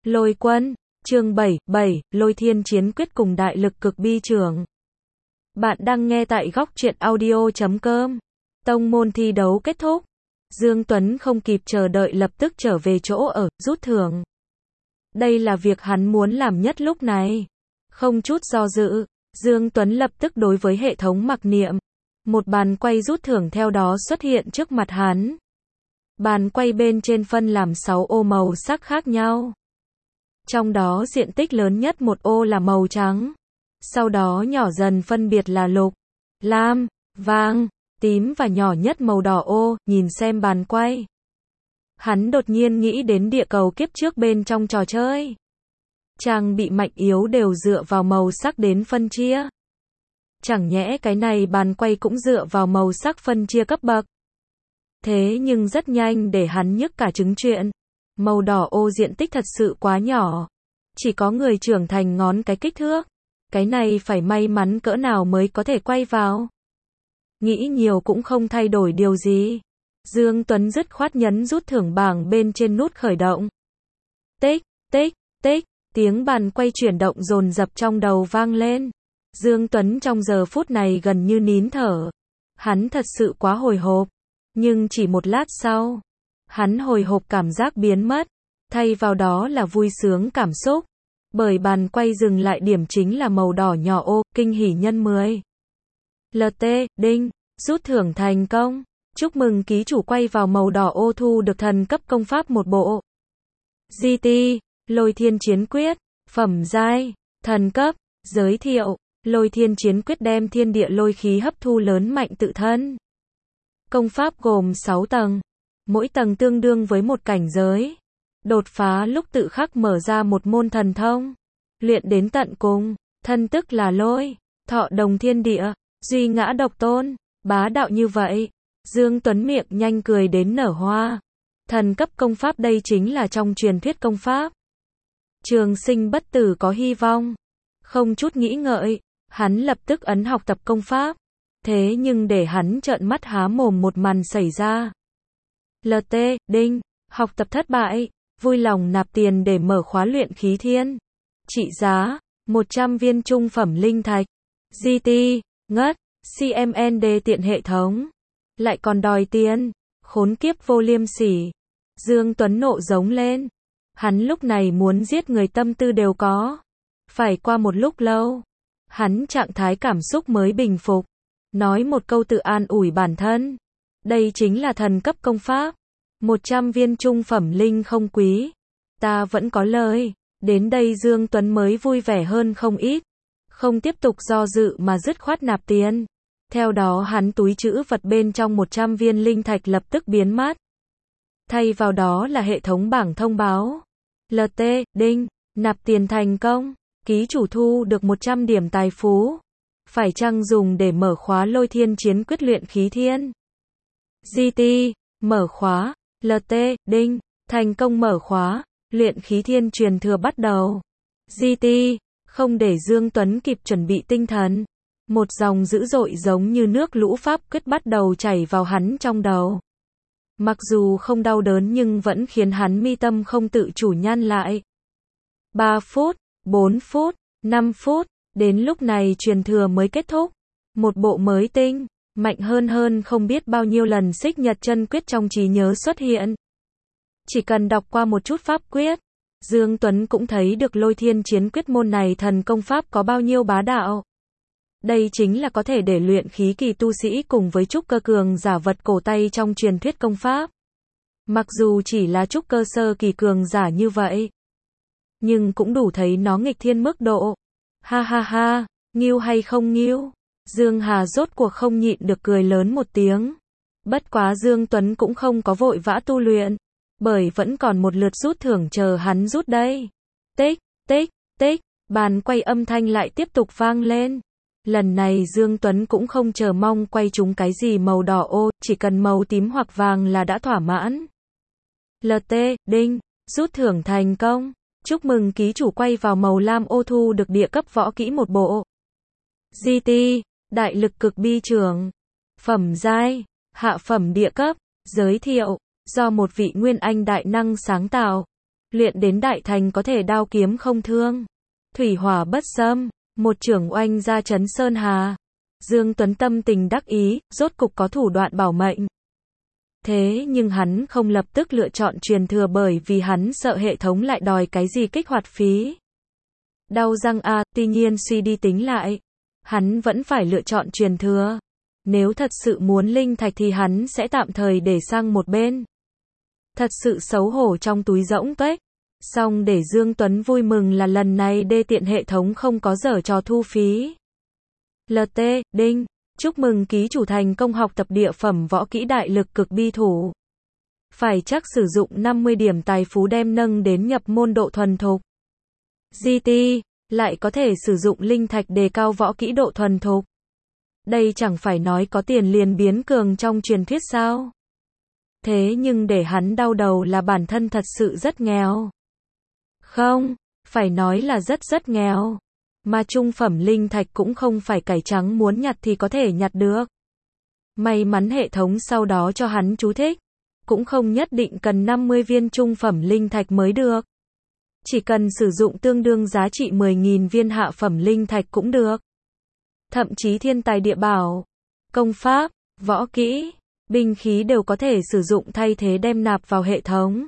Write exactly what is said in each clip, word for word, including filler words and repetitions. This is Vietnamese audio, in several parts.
Lôi quân, chương bảy, bảy, Lôi Thiên Chiến Quyết cùng đại lực cực bi trưởng. Bạn đang nghe tại góc truyện audio chấm com. Tông môn thi đấu kết thúc. Dương Tuấn không kịp chờ đợi lập tức trở về chỗ ở, rút thưởng. Đây là việc hắn muốn làm nhất lúc này. Không chút do dự, Dương Tuấn lập tức đối với hệ thống mặc niệm. Một bàn quay rút thưởng theo đó xuất hiện trước mặt hắn. Bàn quay bên trên phân làm sáu ô màu sắc khác nhau. Trong đó diện tích lớn nhất một ô là màu trắng. Sau đó nhỏ dần phân biệt là lục, lam, vàng, tím và nhỏ nhất màu đỏ ô, nhìn xem bàn quay. Hắn đột nhiên nghĩ đến địa cầu kiếp trước bên trong trò chơi. Trang bị mạnh yếu đều dựa vào màu sắc đến phân chia. Chẳng nhẽ cái này bàn quay cũng dựa vào màu sắc phân chia cấp bậc. Thế nhưng rất nhanh để hắn nhức cả trứng chuyện. Màu đỏ ô diện tích thật sự quá nhỏ. Chỉ có người trưởng thành ngón cái kích thước. Cái này phải may mắn cỡ nào mới có thể quay vào. Nghĩ nhiều cũng không thay đổi điều gì. Dương Tuấn dứt khoát nhấn rút thưởng bảng bên trên nút khởi động. Tích, tích, tích, tiếng bàn quay chuyển động dồn dập trong đầu vang lên. Dương Tuấn trong giờ phút này gần như nín thở. Hắn thật sự quá hồi hộp. Nhưng chỉ một lát sau, hắn hồi hộp cảm giác biến mất. Thay vào đó là vui sướng cảm xúc. Bởi bàn quay dừng lại điểm chính là màu đỏ nhỏ ô, kinh hỉ nhân mười. lờ tê, đinh, rút thưởng thành công. Chúc mừng ký chủ quay vào màu đỏ ô thu được thần cấp công pháp một bộ. giê tê, Lôi Thiên Chiến Quyết, phẩm giai, thần cấp, giới thiệu, Lôi Thiên Chiến Quyết đem thiên địa lôi khí hấp thu lớn mạnh tự thân. Công pháp gồm sáu tầng, mỗi tầng tương đương với một cảnh giới. Đột phá lúc tự khắc mở ra một môn thần thông. Luyện đến tận cùng, thân tức là lôi, thọ đồng thiên địa, duy ngã độc tôn, bá đạo như vậy. Dương Tuấn miệng nhanh cười đến nở hoa. Thần cấp công pháp đây chính là trong truyền thuyết công pháp. Trường sinh bất tử có hy vọng. Không chút nghĩ ngợi, hắn lập tức ấn học tập công pháp. Thế nhưng để hắn trợn mắt há mồm một màn xảy ra. lờ tê, đinh, học tập thất bại, vui lòng nạp tiền để mở khóa luyện khí thiên. Trị giá, một trăm viên trung phẩm linh thạch. giê tê, ngất, xê em en đê tiện hệ thống. Lại còn đòi tiền, khốn kiếp vô liêm sỉ. Dương Tuấn nộ giống lên. Hắn lúc này muốn giết người tâm tư đều có. Phải qua một lúc lâu, hắn trạng thái cảm xúc mới bình phục. Nói một câu tự an ủi bản thân. Đây chính là thần cấp công pháp. một trăm viên trung phẩm linh không quý. Ta vẫn có lời. Đến đây Dương Tuấn mới vui vẻ hơn không ít. Không tiếp tục do dự mà dứt khoát nạp tiền. Theo đó hắn túi trữ vật bên trong một trăm viên linh thạch lập tức biến mất. Thay vào đó là hệ thống bảng thông báo. lờ tê, đinh, nạp tiền thành công. Ký chủ thu được một trăm điểm tài phú. Phải chăng dùng để mở khóa Lôi Thiên Chiến Quyết luyện khí thiên. giê tê, mở khóa. lờ tê, đinh, thành công mở khóa. Luyện khí thiên truyền thừa bắt đầu. giê tê, không để Dương Tuấn kịp chuẩn bị tinh thần. Một dòng dữ dội giống như nước lũ pháp quyết bắt đầu chảy vào hắn trong đầu. Mặc dù không đau đớn nhưng vẫn khiến hắn mi tâm không tự chủ nhăn lại. ba phút, bốn phút, năm phút, đến lúc này truyền thừa mới kết thúc. Một bộ mới tinh, mạnh hơn hơn không biết bao nhiêu lần xích nhật chân quyết trong trí nhớ xuất hiện. Chỉ cần đọc qua một chút pháp quyết, Dương Tuấn cũng thấy được Lôi Thiên Chiến Quyết môn này thần công pháp có bao nhiêu bá đạo. Đây chính là có thể để luyện khí kỳ tu sĩ cùng với trúc cơ cường giả vật cổ tay trong truyền thuyết công pháp. Mặc dù chỉ là trúc cơ sơ kỳ cường giả như vậy, nhưng cũng đủ thấy nó nghịch thiên mức độ. Ha ha ha, nghiêu hay không nghiêu? Dương Hà rốt cuộc không nhịn được cười lớn một tiếng. Bất quá Dương Tuấn cũng không có vội vã tu luyện, bởi vẫn còn một lượt rút thưởng chờ hắn rút đây. Tích, tích, tích, bàn quay âm thanh lại tiếp tục vang lên. Lần này Dương Tuấn cũng không chờ mong quay trúng cái gì màu đỏ ô, chỉ cần màu tím hoặc vàng là đã thỏa mãn. lờ tê, đinh, rút thưởng thành công. Chúc mừng ký chủ quay vào màu lam ô thu được địa cấp võ kỹ một bộ. giê tê, đại lực cực bi trưởng. Phẩm giai, hạ phẩm địa cấp, giới thiệu, do một vị nguyên anh đại năng sáng tạo. luyện đến đại thành có thể đao kiếm không thương, thủy hỏa bất xâm, một trưởng oanh ra chấn sơn hà. Dương Tuấn tâm tình đắc ý, rốt cục có thủ đoạn bảo mệnh. Thế nhưng hắn không lập tức lựa chọn truyền thừa bởi vì hắn sợ hệ thống lại đòi cái gì kích hoạt phí. Đau răng a, à, tuy nhiên suy đi tính lại, hắn vẫn phải lựa chọn truyền thừa. Nếu thật sự muốn linh thạch thì hắn sẽ tạm thời để sang một bên. Thật sự xấu hổ trong túi rỗng tuếch. Song để Dương Tuấn vui mừng là lần này đê tiện hệ thống không có giở trò thu phí. lờ tê, đinh, chúc mừng ký chủ thành công học tập địa phẩm võ kỹ đại lực cực bi thủ. Phải chắc sử dụng năm mươi điểm tài phú đem nâng đến nhập môn độ thuần thục. giê tê, lại có thể sử dụng linh thạch đề cao võ kỹ độ thuần thục. Đây chẳng phải nói có tiền liền biến cường trong truyền thuyết sao? Thế nhưng để hắn đau đầu là bản thân thật sự rất nghèo. Không, phải nói là rất rất nghèo. Mà trung phẩm linh thạch cũng không phải cải trắng muốn nhặt thì có thể nhặt được. May mắn hệ thống sau đó cho hắn chú thích. Cũng không nhất định cần năm mươi viên trung phẩm linh thạch mới được. Chỉ cần sử dụng tương đương giá trị mười nghìn viên hạ phẩm linh thạch cũng được. Thậm chí thiên tài địa bảo, công pháp, võ kỹ, binh khí đều có thể sử dụng thay thế đem nạp vào hệ thống.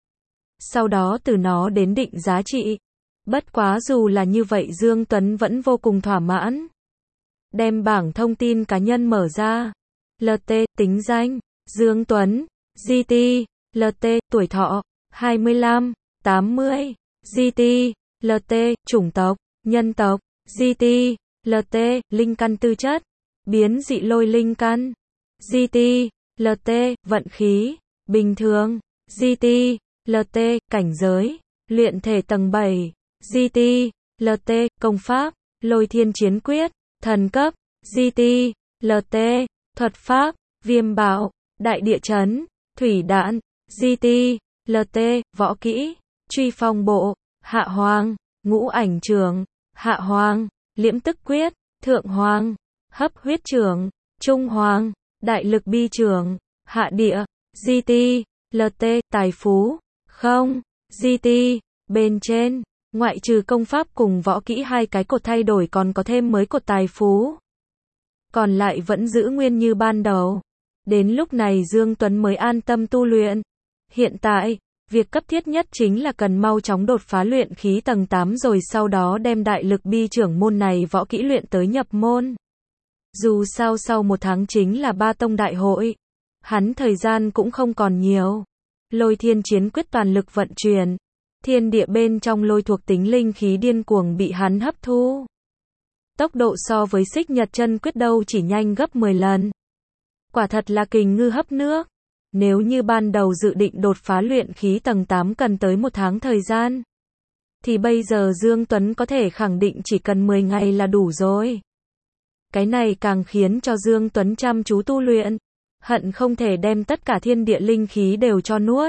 Sau đó từ nó đến định giá trị. Bất quá dù là như vậy Dương Tuấn vẫn vô cùng thỏa mãn. Đem bảng thông tin cá nhân mở ra. lờ tê, tính danh, Dương Tuấn, giê tê, lờ tê, tuổi thọ, hai mươi lăm, tám mươi, giê tê, lờ tê, chủng tộc, nhân tộc, giê tê, lờ tê, linh căn tư chất, biến dị lôi linh căn, giê tê, lờ tê, vận khí, bình thường, giê tê, lờ tê, cảnh giới, luyện thể tầng bảy, giê tê, lờ tê, công pháp, lôi thiên chiến quyết, thần cấp, giê tê, lờ tê, thuật pháp, viêm bạo, đại địa chấn, thủy đạn, giê tê, lờ tê, võ kỹ, truy phong bộ, hạ hoàng, ngũ ảnh trường, hạ hoàng, liễm tức quyết, thượng hoàng, hấp huyết trường, trung hoàng, đại lực bi trường, hạ địa, giê tê, lờ tê, tài phú, không, giê tê, bên trên, ngoại trừ công pháp cùng võ kỹ hai cái cột thay đổi còn có thêm mới cột tài phú. Còn lại vẫn giữ nguyên như ban đầu. Đến lúc này Dương Tuấn mới an tâm tu luyện. Hiện tại, việc cấp thiết nhất chính là cần mau chóng đột phá luyện khí tầng tám rồi sau đó đem đại lực bi trưởng môn này võ kỹ luyện tới nhập môn. Dù sao sau một tháng chính là ba tông đại hội. Hắn thời gian cũng không còn nhiều. Lôi thiên chiến quyết toàn lực vận chuyển. Thiên địa bên trong lôi thuộc tính linh khí điên cuồng bị hắn hấp thu. Tốc độ so với xích nhật chân quyết đâu chỉ nhanh gấp mười lần. Quả thật là kình ngư hấp nước. Nếu như ban đầu dự định đột phá luyện khí tầng tám cần tới một tháng thời gian, thì bây giờ Dương Tuấn có thể khẳng định chỉ cần mười ngày là đủ rồi. Cái này càng khiến cho Dương Tuấn chăm chú tu luyện, hận không thể đem tất cả thiên địa linh khí đều cho nuốt.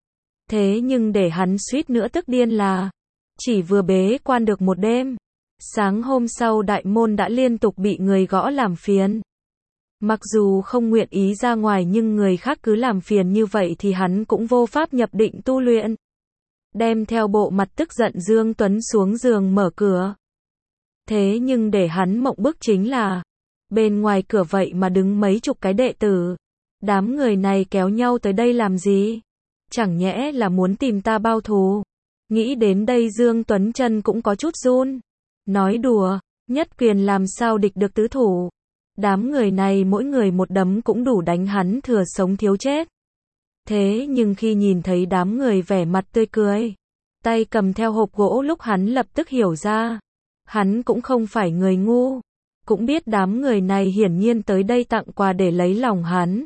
Thế nhưng để hắn suýt nữa tức điên là, chỉ vừa bế quan được một đêm, sáng hôm sau đại môn đã liên tục bị người gõ làm phiền. Mặc dù không nguyện ý ra ngoài nhưng người khác cứ làm phiền như vậy thì hắn cũng vô pháp nhập định tu luyện. Đem theo bộ mặt tức giận Dương Tuấn xuống giường mở cửa. Thế nhưng để hắn mộng bức chính là, bên ngoài cửa vậy mà đứng mấy chục cái đệ tử. Đám người này kéo nhau tới đây làm gì? Chẳng nhẽ là muốn tìm ta bao thù? Nghĩ đến đây Dương Tuấn chân cũng có chút run. Nói đùa, nhất quyền làm sao địch được tứ thủ. Đám người này mỗi người một đấm cũng đủ đánh hắn thừa sống thiếu chết. Thế nhưng khi nhìn thấy đám người vẻ mặt tươi cười, tay cầm theo hộp gỗ lúc hắn lập tức hiểu ra. Hắn cũng không phải người ngu. Cũng biết đám người này hiển nhiên tới đây tặng quà để lấy lòng hắn.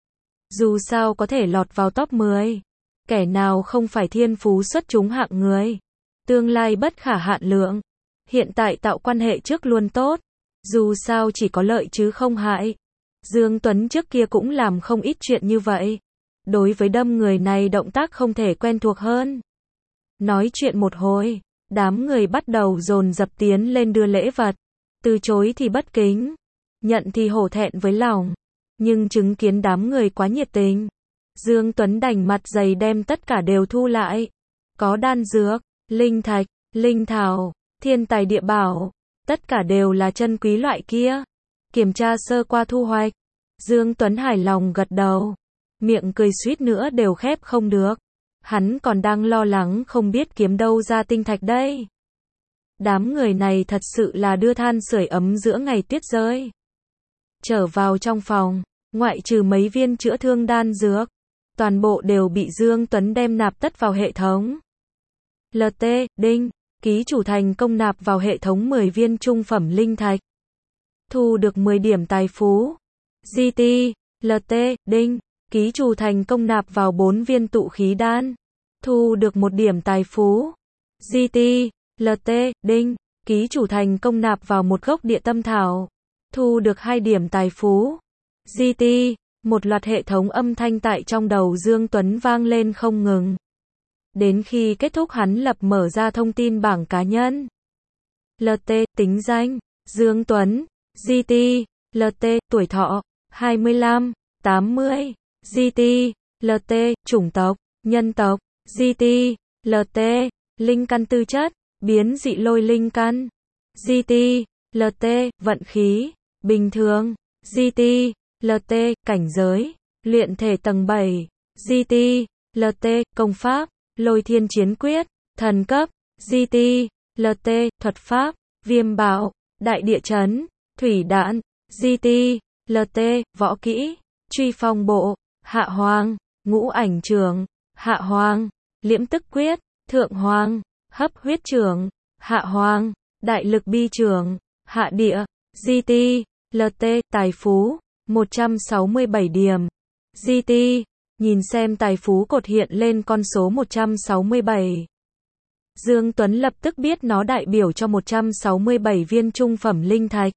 Dù sao có thể lọt vào top mười. Kẻ nào không phải thiên phú xuất chúng hạng người. Tương lai bất khả hạn lượng. Hiện tại tạo quan hệ trước luôn tốt. Dù sao chỉ có lợi chứ không hại. Dương Tuấn trước kia cũng làm không ít chuyện như vậy. Đối với đâm người này động tác không thể quen thuộc hơn. Nói chuyện một hồi, đám người bắt đầu dồn dập tiến lên đưa lễ vật. Từ chối thì bất kính, nhận thì hổ thẹn với lòng. Nhưng chứng kiến đám người quá nhiệt tình, Dương Tuấn đành mặt dày đem tất cả đều thu lại. có đan dược, linh thạch, linh thảo, thiên tài địa bảo, tất cả đều là chân quý loại kia. Kiểm tra sơ qua thu hoạch, Dương Tuấn hài lòng gật đầu, miệng cười suýt nữa đều khép không được. Hắn còn đang lo lắng không biết kiếm đâu ra tinh thạch đây. Đám người này thật sự là đưa than sưởi ấm giữa ngày tuyết rơi. Trở vào trong phòng, ngoại trừ mấy viên chữa thương đan dược, toàn bộ đều bị Dương Tuấn đem nạp tất vào hệ thống. lờ tê, đinh, ký chủ thành công nạp vào hệ thống mười viên trung phẩm linh thạch. Thu được mười điểm tài phú. giê tê, lờ tê, đinh, ký chủ thành công nạp vào bốn viên tụ khí đan. Thu được một điểm tài phú. giê tê, lờ tê, đinh, ký chủ thành công nạp vào một gốc địa tâm thảo. Thu được hai điểm tài phú. giê tê, một loạt hệ thống âm thanh tại trong đầu Dương Tuấn vang lên không ngừng. Đến khi kết thúc hắn lập mở ra thông tin bảng cá nhân. lờ tê, tính danh, Dương Tuấn. giê tê, lờ tê, tuổi thọ, hai mươi lăm, tám mươi. giê tê, lờ tê, chủng tộc, nhân tộc. giê tê, lờ tê, linh căn tư chất, biến dị lôi linh căn. giê tê, lờ tê, vận khí, bình thường. giê tê, lờ tê, cảnh giới, luyện thể tầng bảy. giê tê, lờ tê, công pháp, lôi thiên chiến quyết, thần cấp. giê tê, lờ tê, thuật pháp, viêm bạo, đại địa chấn, thủy đạn. giê tê, lờ tê, võ kỹ, truy phong bộ, hạ hoàng, ngũ ảnh trường, hạ hoàng, liễm tức quyết, thượng hoàng, hấp huyết trường, hạ hoàng, đại lực bi trường, hạ địa. giê tê, lờ tê, tài phú, một trăm sáu mươi bảy điểm. giê tê, nhìn xem tài phú cột hiện lên con số một trăm sáu mươi bảy. Dương Tuấn lập tức biết nó đại biểu cho một trăm sáu mươi bảy viên trung phẩm linh thạch.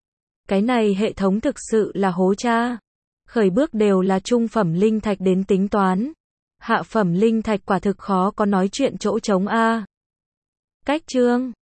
Cái này hệ thống thực sự là hố cha. Khởi bước đều là trung phẩm linh thạch đến tính toán. Hạ phẩm linh thạch quả thực khó có nói chuyện chỗ trống a. Cách chương